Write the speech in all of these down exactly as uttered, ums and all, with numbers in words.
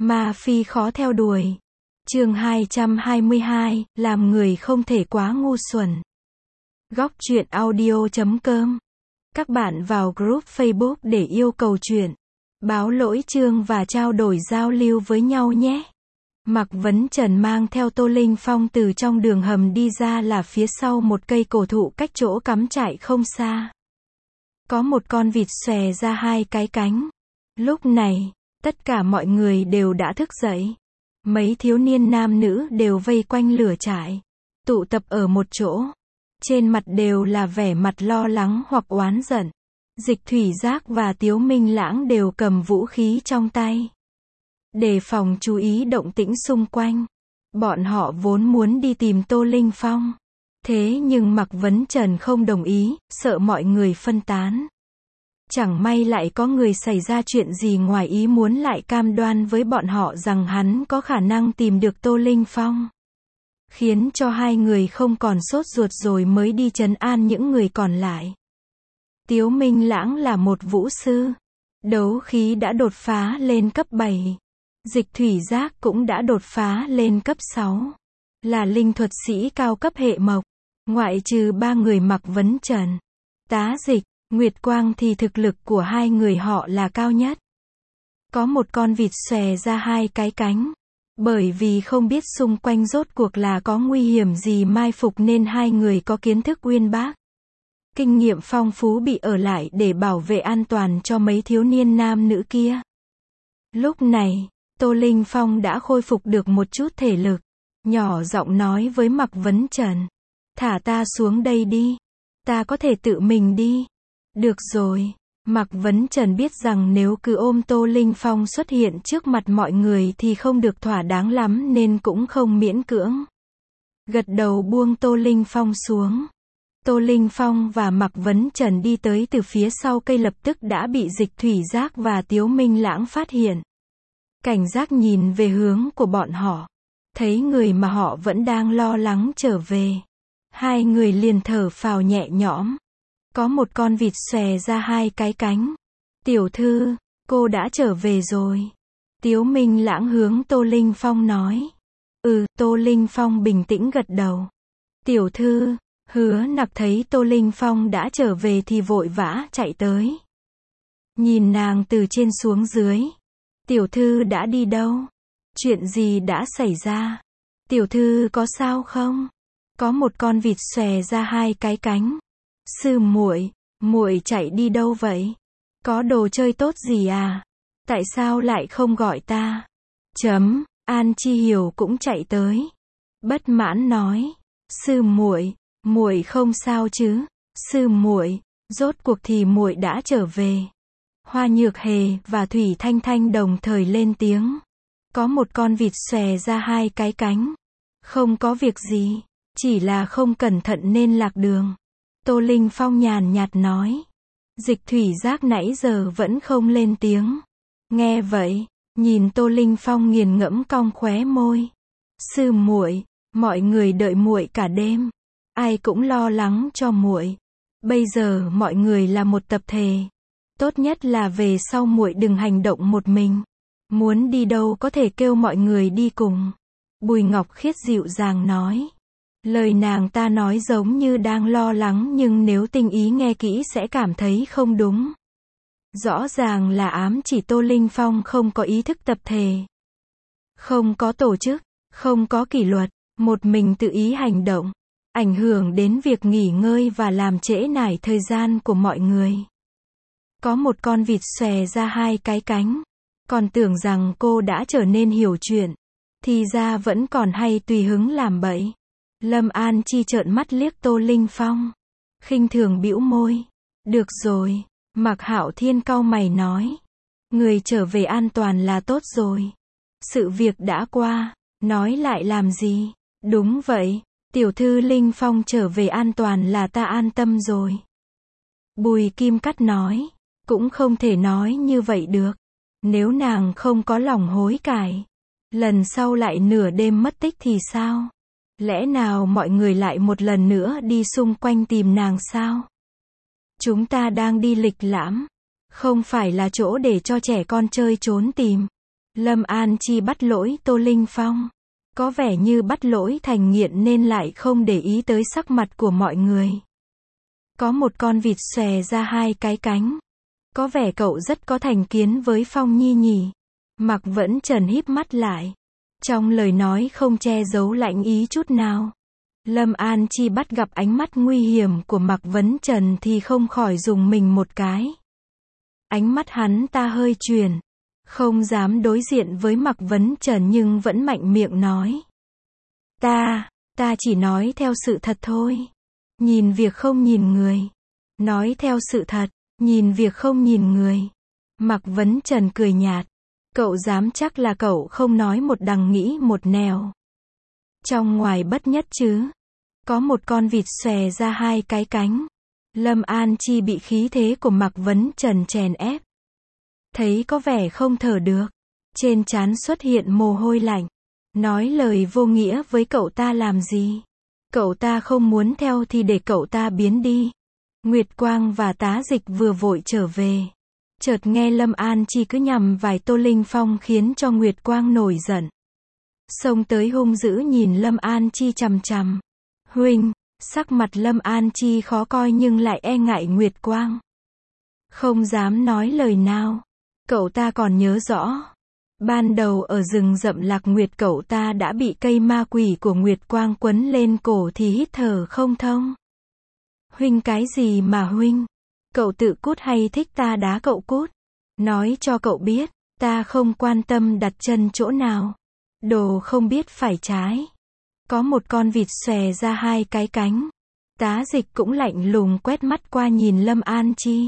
Ma phi khó theo đuổi. Chương hai trăm hai mươi hai, làm người không thể quá ngu xuẩn. Góc truyện audio chấm com. Các bạn vào group Facebook để yêu cầu truyện, báo lỗi chương và trao đổi giao lưu với nhau nhé. Mạc Vấn Trần mang theo Tô Linh Phong từ trong đường hầm đi ra là phía sau một cây cổ thụ cách chỗ cắm trại không xa. Có một con vịt xòe ra hai cái cánh. Lúc này, tất cả mọi người đều đã thức dậy. Mấy thiếu niên nam nữ đều vây quanh lửa trại, tụ tập ở một chỗ. Trên mặt đều là vẻ mặt lo lắng hoặc oán giận. Dịch Thủy Giác và Tiếu Minh Lãng đều cầm vũ khí trong tay, đề phòng chú ý động tĩnh xung quanh. Bọn họ vốn muốn đi tìm Tô Linh Phong. Thế nhưng Mạc Vấn Trần không đồng ý, sợ mọi người phân tán. Chẳng may lại có người xảy ra chuyện gì ngoài ý muốn lại cam đoan với bọn họ rằng hắn có khả năng tìm được Tô Linh Phong. Khiến cho hai người không còn sốt ruột rồi mới đi trấn an những người còn lại. Tiếu Minh Lãng là một vũ sư. Đấu khí đã đột phá lên cấp bảy. Dịch Thủy Giác cũng đã đột phá lên cấp sáu. Là linh thuật sĩ cao cấp hệ mộc. Ngoại trừ ba người Mạc Vấn Trần, Tá Dịch, Nguyệt Quang thì thực lực của hai người họ là cao nhất. Có một con vịt xòe ra hai cái cánh. Bởi vì không biết xung quanh rốt cuộc là có nguy hiểm gì mai phục nên hai người có kiến thức uyên bác, kinh nghiệm phong phú bị ở lại để bảo vệ an toàn cho mấy thiếu niên nam nữ kia. Lúc này, Tô Linh Phong đã khôi phục được một chút thể lực. Nhỏ giọng nói với Mạc Vấn Trần. Thả ta xuống đây đi. Ta có thể tự mình đi. Được rồi. Mạc Vấn Trần biết rằng nếu cứ ôm Tô Linh Phong xuất hiện trước mặt mọi người thì không được thỏa đáng lắm nên cũng không miễn cưỡng. Gật đầu buông Tô Linh Phong xuống. Tô Linh Phong và Mạc Vấn Trần đi tới từ phía sau cây lập tức đã bị Dịch Thủy Giác và Tiếu Minh Lãng phát hiện. Cảnh giác nhìn về hướng của bọn họ. Thấy người mà họ vẫn đang lo lắng trở về. Hai người liền thở phào nhẹ nhõm. Có một con vịt xòe ra hai cái cánh. Tiểu thư, cô đã trở về rồi. Tiếu Minh Lãng hướng Tô Linh Phong nói. Ừ, Tô Linh Phong bình tĩnh gật đầu. Tiểu thư, Hứa Nặc thấy Tô Linh Phong đã trở về thì vội vã chạy tới. Nhìn nàng từ trên xuống dưới. Tiểu thư đã đi đâu? Chuyện gì đã xảy ra? Tiểu thư có sao không? Có một con vịt xòe ra hai cái cánh. Sư muội, muội chạy đi đâu vậy? Có đồ chơi tốt gì à? Tại sao lại không gọi ta? Chấm, An Chi Hiểu cũng chạy tới. Bất mãn nói, sư muội, muội không sao chứ? Sư muội, rốt cuộc thì muội đã trở về. Hoa Nhược Hề và Thủy Thanh Thanh đồng thời lên tiếng. Có một con vịt xòe ra hai cái cánh. Không có việc gì, chỉ là không cẩn thận nên lạc đường. Tô Linh Phong nhàn nhạt nói. Dịch Thủy Giác nãy giờ vẫn không lên tiếng. Nghe vậy, nhìn Tô Linh Phong nghiền ngẫm cong khóe môi. Sư muội, mọi người đợi muội cả đêm, ai cũng lo lắng cho muội. Bây giờ mọi người là một tập thể, tốt nhất là về sau muội đừng hành động một mình. Muốn đi đâu có thể kêu mọi người đi cùng. Bùi Ngọc Khiết dịu dàng nói. Lời nàng ta nói giống như đang lo lắng nhưng nếu tinh ý nghe kỹ sẽ cảm thấy không đúng. Rõ ràng là ám chỉ Tô Linh Phong không có ý thức tập thể, không có tổ chức, không có kỷ luật, một mình tự ý hành động, ảnh hưởng đến việc nghỉ ngơi và làm trễ nải thời gian của mọi người. Có một con vịt xòe ra hai cái cánh. Còn tưởng rằng cô đã trở nên hiểu chuyện, thì ra vẫn còn hay tùy hứng làm bậy. Lâm An Chi trợn mắt liếc Tô Linh Phong, khinh thường bĩu môi. Được rồi, Mạc Hạo Thiên cau mày nói. Người trở về an toàn là tốt rồi. Sự việc đã qua, nói lại làm gì? Đúng vậy, tiểu thư Linh Phong trở về an toàn là ta an tâm rồi. Bùi Kim Cắt nói. Cũng không thể nói như vậy được. Nếu nàng không có lòng hối cải, lần sau lại nửa đêm mất tích thì sao? Lẽ nào mọi người lại một lần nữa đi xung quanh tìm nàng sao? Chúng ta đang đi lịch lãm, không phải là chỗ để cho trẻ con chơi trốn tìm. Lâm An Chi bắt lỗi Tô Linh Phong. Có vẻ như bắt lỗi thành nghiện nên lại không để ý tới sắc mặt của mọi người. Có một con vịt xòe ra hai cái cánh. Có vẻ cậu rất có thành kiến với Phong Nhi nhỉ. Mạc Vẫn Trần híp mắt lại. Trong lời nói không che giấu lạnh ý chút nào. Lâm An Chi bắt gặp ánh mắt nguy hiểm của Mạc Vấn Trần thì không khỏi rùng mình một cái. Ánh mắt hắn ta hơi chuyển. Không dám đối diện với Mạc Vấn Trần nhưng vẫn mạnh miệng nói. Ta, ta chỉ nói theo sự thật thôi. Nhìn việc không nhìn người. Nói theo sự thật, nhìn việc không nhìn người. Mạc Vấn Trần cười nhạt. Cậu dám chắc là cậu không nói một đằng nghĩ một nẻo. Trong ngoài bất nhất chứ. Có một con vịt xòe ra hai cái cánh. Lâm An Chi bị khí thế của Mạc Vấn Trần chèn ép. Thấy có vẻ không thở được. Trên trán xuất hiện mồ hôi lạnh. Nói lời vô nghĩa với cậu ta làm gì? Cậu ta không muốn theo thì để cậu ta biến đi. Nguyệt Quang và Tá Dịch vừa vội trở về. Chợt nghe Lâm An Chi cứ nhằm vài Tô Linh Phong khiến cho Nguyệt Quang nổi giận. Xông tới hung dữ nhìn Lâm An Chi chằm chằm. Huynh, sắc mặt Lâm An Chi khó coi nhưng lại e ngại Nguyệt Quang. Không dám nói lời nào. Cậu ta còn nhớ rõ. Ban đầu ở rừng rậm Lạc Nguyệt cậu ta đã bị cây ma quỷ của Nguyệt Quang quấn lên cổ thì hít thở không thông. Huynh cái gì mà huynh? Cậu tự cút hay thích ta đá cậu cút? Nói cho cậu biết, ta không quan tâm đặt chân chỗ nào. Đồ không biết phải trái. Có một con vịt xòe ra hai cái cánh. Tá Dịch cũng lạnh lùng quét mắt qua nhìn Lâm An Chi.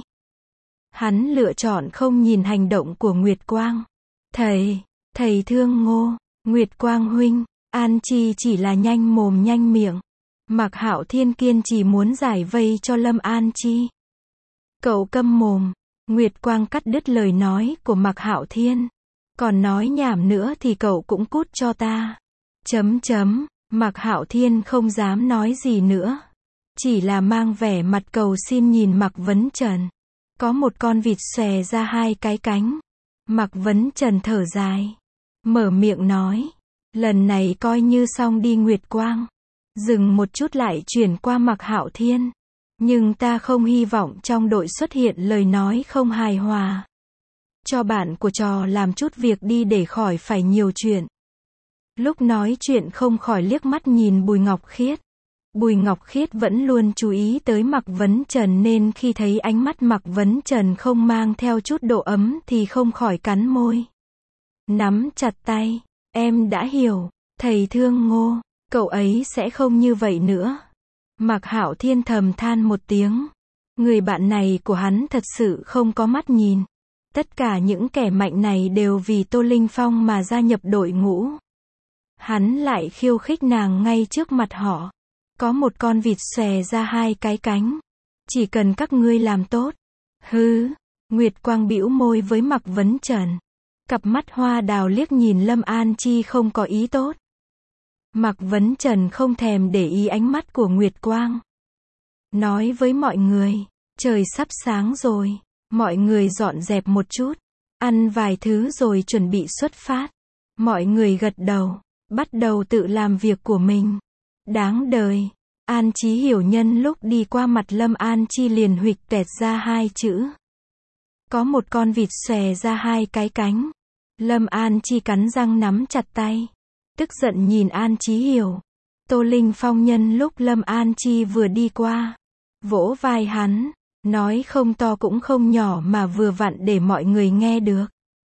Hắn lựa chọn không nhìn hành động của Nguyệt Quang. Thầy, thầy thương Ngô, Nguyệt Quang huynh, An Chi chỉ là nhanh mồm nhanh miệng. Mạc Hạo Thiên kiên trì muốn giải vây cho Lâm An Chi. Cậu câm mồm. Nguyệt Quang cắt đứt lời nói của Mạc Hạo Thiên. Còn nói nhảm nữa thì cậu cũng cút cho ta. Chấm chấm, Mạc Hạo Thiên không dám nói gì nữa. Chỉ là mang vẻ mặt cầu xin nhìn Mạc Vấn Trần. Có một con vịt xòe ra hai cái cánh. Mạc Vấn Trần thở dài. Mở miệng nói. Lần này coi như xong đi Nguyệt Quang. Dừng một chút lại chuyển qua Mạc Hạo Thiên. Nhưng ta không hy vọng trong đội xuất hiện lời nói không hài hòa. Cho bạn của trò làm chút việc đi để khỏi phải nhiều chuyện. Lúc nói chuyện không khỏi liếc mắt nhìn Bùi Ngọc Khiết. Bùi Ngọc Khiết vẫn luôn chú ý tới Mạc Vấn Trần nên khi thấy ánh mắt Mạc Vấn Trần không mang theo chút độ ấm thì không khỏi cắn môi. Nắm chặt tay, em đã hiểu, thầy thương Ngô, cậu ấy sẽ không như vậy nữa. Mạc Hạo Thiên thầm than một tiếng. Người bạn này của hắn thật sự không có mắt nhìn. Tất cả những kẻ mạnh này đều vì Tô Linh Phong mà gia nhập đội ngũ. Hắn lại khiêu khích nàng ngay trước mặt họ. Có một con vịt xòe ra hai cái cánh. Chỉ cần các ngươi làm tốt. Hứ, Nguyệt Quang bĩu môi với Mạc Vấn Trần. Cặp mắt hoa đào liếc nhìn Lâm An Chi không có ý tốt. Mạc Vấn Trần không thèm để ý ánh mắt của Nguyệt Quang. Nói với mọi người, trời sắp sáng rồi, mọi người dọn dẹp một chút, ăn vài thứ rồi chuẩn bị xuất phát. Mọi người gật đầu, bắt đầu tự làm việc của mình. Đáng đời, An Chí Hiểu nhân lúc đi qua mặt Lâm An Chi liền huỵch tẹt ra hai chữ. Có một con vịt xòe ra hai cái cánh. Lâm An Chi cắn răng nắm chặt tay. Tức giận nhìn An Chí Hiểu. Tô Linh Phong nhân lúc Lâm An Chi vừa đi qua. Vỗ vai hắn. Nói không to cũng không nhỏ mà vừa vặn để mọi người nghe được.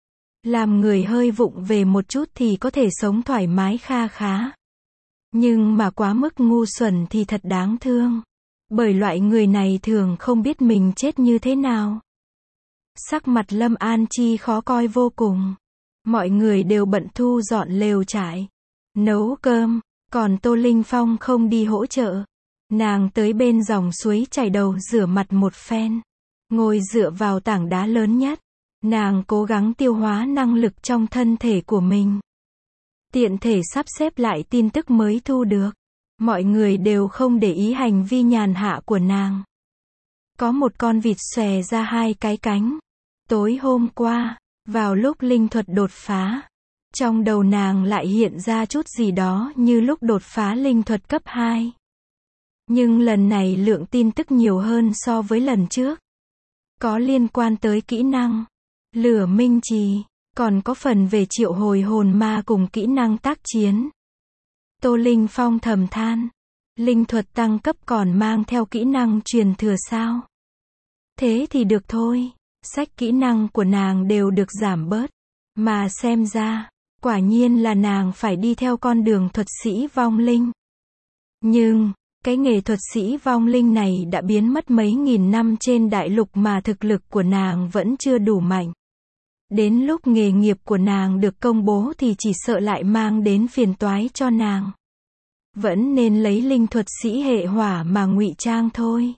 Làm người hơi vụng về một chút thì có thể sống thoải mái kha khá. Nhưng mà quá mức ngu xuẩn thì thật đáng thương. Bởi loại người này thường không biết mình chết như thế nào. Sắc mặt Lâm An Chi khó coi vô cùng. Mọi người đều bận thu dọn lều trại, nấu cơm, còn Tô Linh Phong không đi hỗ trợ. Nàng tới bên dòng suối chảy đầu rửa mặt một phen. Ngồi dựa vào tảng đá lớn nhất. Nàng cố gắng tiêu hóa năng lực trong thân thể của mình. Tiện thể sắp xếp lại tin tức mới thu được. Mọi người đều không để ý hành vi nhàn hạ của nàng. Có một con vịt xòe ra hai cái cánh. Tối hôm qua, Vào lúc linh thuật đột phá, trong đầu nàng lại hiện ra chút gì đó như lúc đột phá linh thuật cấp hai. Nhưng lần này lượng tin tức nhiều hơn so với lần trước. Có liên quan tới kỹ năng lửa minh trì, còn có phần về triệu hồi hồn ma cùng kỹ năng tác chiến. Tô Linh Phong thầm than, linh thuật tăng cấp còn mang theo kỹ năng truyền thừa sao? Thế thì được thôi, sách kỹ năng của nàng đều được giảm bớt, mà xem ra, quả nhiên là nàng phải đi theo con đường thuật sĩ vong linh. Nhưng, cái nghề thuật sĩ vong linh này đã biến mất mấy nghìn năm trên đại lục mà thực lực của nàng vẫn chưa đủ mạnh. Đến lúc nghề nghiệp của nàng được công bố thì chỉ sợ lại mang đến phiền toái cho nàng. Vẫn nên lấy linh thuật sĩ hệ hỏa mà ngụy trang thôi.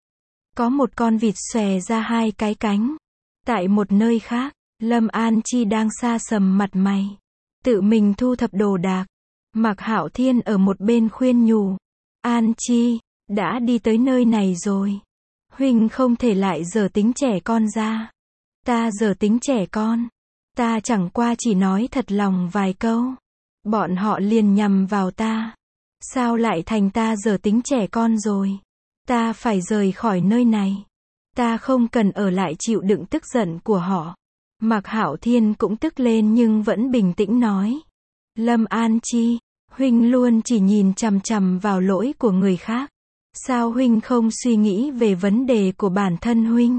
Có một con vịt xòe ra hai cái cánh. Tại một nơi khác, Lâm An Chi đang sa sầm mặt mày, tự mình thu thập đồ đạc. Mạc Hạo Thiên ở một bên khuyên nhủ, An Chi, đã đi tới nơi này rồi, huynh không thể lại giở tính trẻ con ra. Ta giở tính trẻ con, ta chẳng qua chỉ nói thật lòng vài câu, bọn họ liền nhằm vào ta. Sao lại thành ta giở tính trẻ con rồi? Ta phải rời khỏi nơi này. Ta không cần ở lại chịu đựng tức giận của họ. Mạc Hạo Thiên cũng tức lên nhưng vẫn bình tĩnh nói, Lâm An Chi, huynh luôn chỉ nhìn chằm chằm vào lỗi của người khác. Sao huynh không suy nghĩ về vấn đề của bản thân huynh?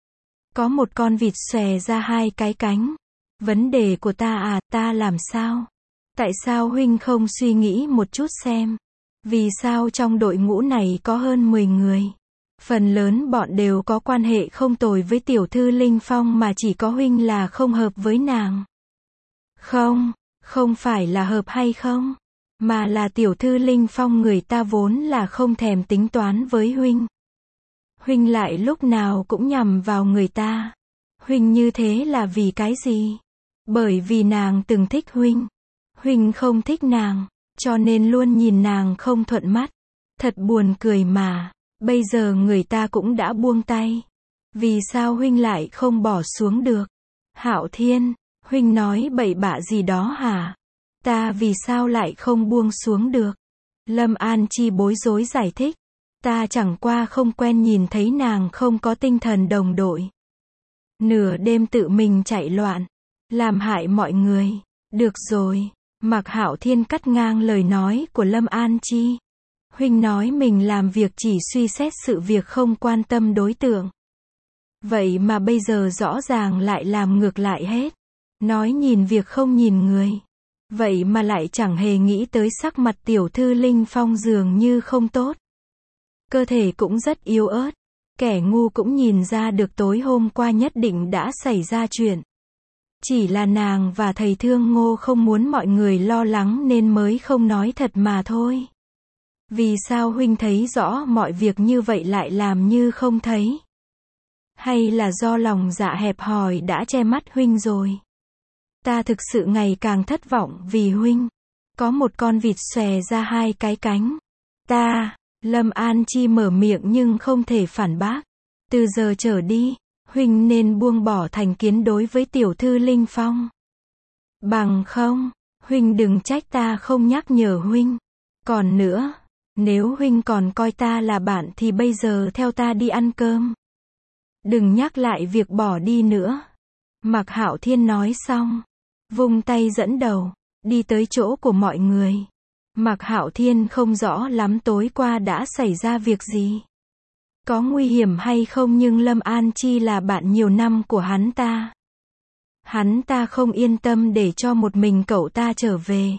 Có một con vịt xòe ra hai cái cánh. Vấn đề của ta à, ta làm sao? Tại sao huynh không suy nghĩ một chút xem? Vì sao trong đội ngũ này có hơn mười người? Phần lớn bọn đều có quan hệ không tồi với tiểu thư Linh Phong mà chỉ có huynh là không hợp với nàng. Không, không phải là hợp hay không, mà là tiểu thư Linh Phong người ta vốn là không thèm tính toán với huynh. Huynh lại lúc nào cũng nhằm vào người ta. Huynh như thế là vì cái gì? Bởi vì nàng từng thích huynh. Huynh không thích nàng, cho nên luôn nhìn nàng không thuận mắt. Thật buồn cười mà, bây giờ người ta cũng đã buông tay. Vì sao huynh lại không bỏ xuống được? Hạo Thiên, huynh nói bậy bạ gì đó hả? Ta vì sao lại không buông xuống được? Lâm An Chi bối rối giải thích. Ta chẳng qua không quen nhìn thấy nàng không có tinh thần đồng đội. Nửa đêm tự mình chạy loạn, làm hại mọi người. Được rồi, Mạc Hạo Thiên cắt ngang lời nói của Lâm An Chi. Huynh nói mình làm việc chỉ suy xét sự việc không quan tâm đối tượng. Vậy mà bây giờ rõ ràng lại làm ngược lại hết. Nói nhìn việc không nhìn người. Vậy mà lại chẳng hề nghĩ tới sắc mặt tiểu thư Linh Phong dường như không tốt. Cơ thể cũng rất yếu ớt. Kẻ ngu cũng nhìn ra được tối hôm qua nhất định đã xảy ra chuyện. Chỉ là nàng và thầy Thương Ngô không muốn mọi người lo lắng nên mới không nói thật mà thôi. Vì sao huynh thấy rõ mọi việc như vậy lại làm như không thấy? Hay là do lòng dạ hẹp hòi đã che mắt huynh rồi? Ta thực sự ngày càng thất vọng vì huynh. Có một con vịt xòe ra hai cái cánh. Ta, Lâm An Chi mở miệng nhưng không thể phản bác. Từ giờ trở đi, huynh nên buông bỏ thành kiến đối với tiểu thư Linh Phong. Bằng không, huynh đừng trách ta không nhắc nhở huynh. Còn nữa, nếu huynh còn coi ta là bạn thì bây giờ theo ta đi ăn cơm. Đừng nhắc lại việc bỏ đi nữa. Mạc Hạo Thiên nói xong, vung tay dẫn đầu, đi tới chỗ của mọi người. Mạc Hạo Thiên không rõ lắm tối qua đã xảy ra việc gì. Có nguy hiểm hay không nhưng Lâm An Chi là bạn nhiều năm của hắn ta. Hắn ta không yên tâm để cho một mình cậu ta trở về.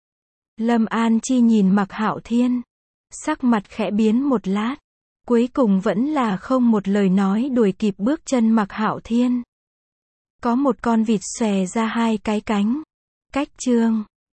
Lâm An Chi nhìn Mạc Hạo Thiên. Sắc mặt khẽ biến một lát. Cuối cùng vẫn là không một lời nói đuổi kịp bước chân Mạc Hạo Thiên. Có một con vịt xòe ra hai cái cánh. Cách chương